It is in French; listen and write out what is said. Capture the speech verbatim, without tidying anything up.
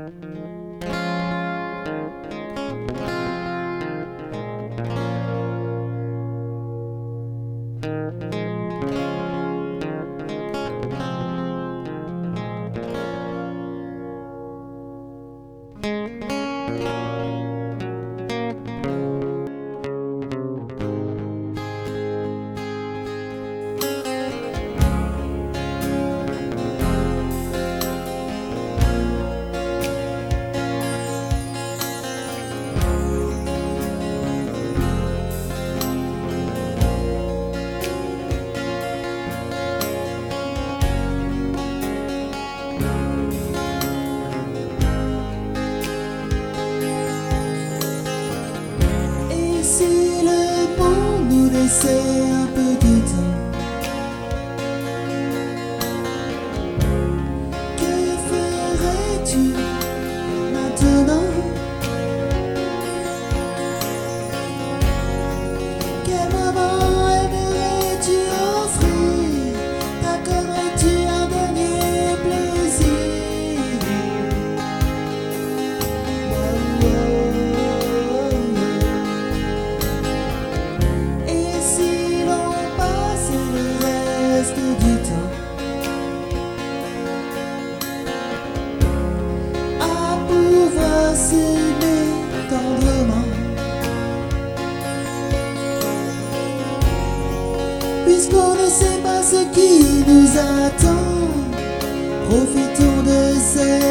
C'est un peu de temps. Que ferais-tu maintenant? Quel moment aimerais-tu offrir? T'accorderais-tu un dernier plaisir? Oh, oh, oh, oh. Et si l'on passait le reste du temps à pouvoir s'aimer tendrement, puisqu'on ne sait pas ce qui nous attend, profitons de ces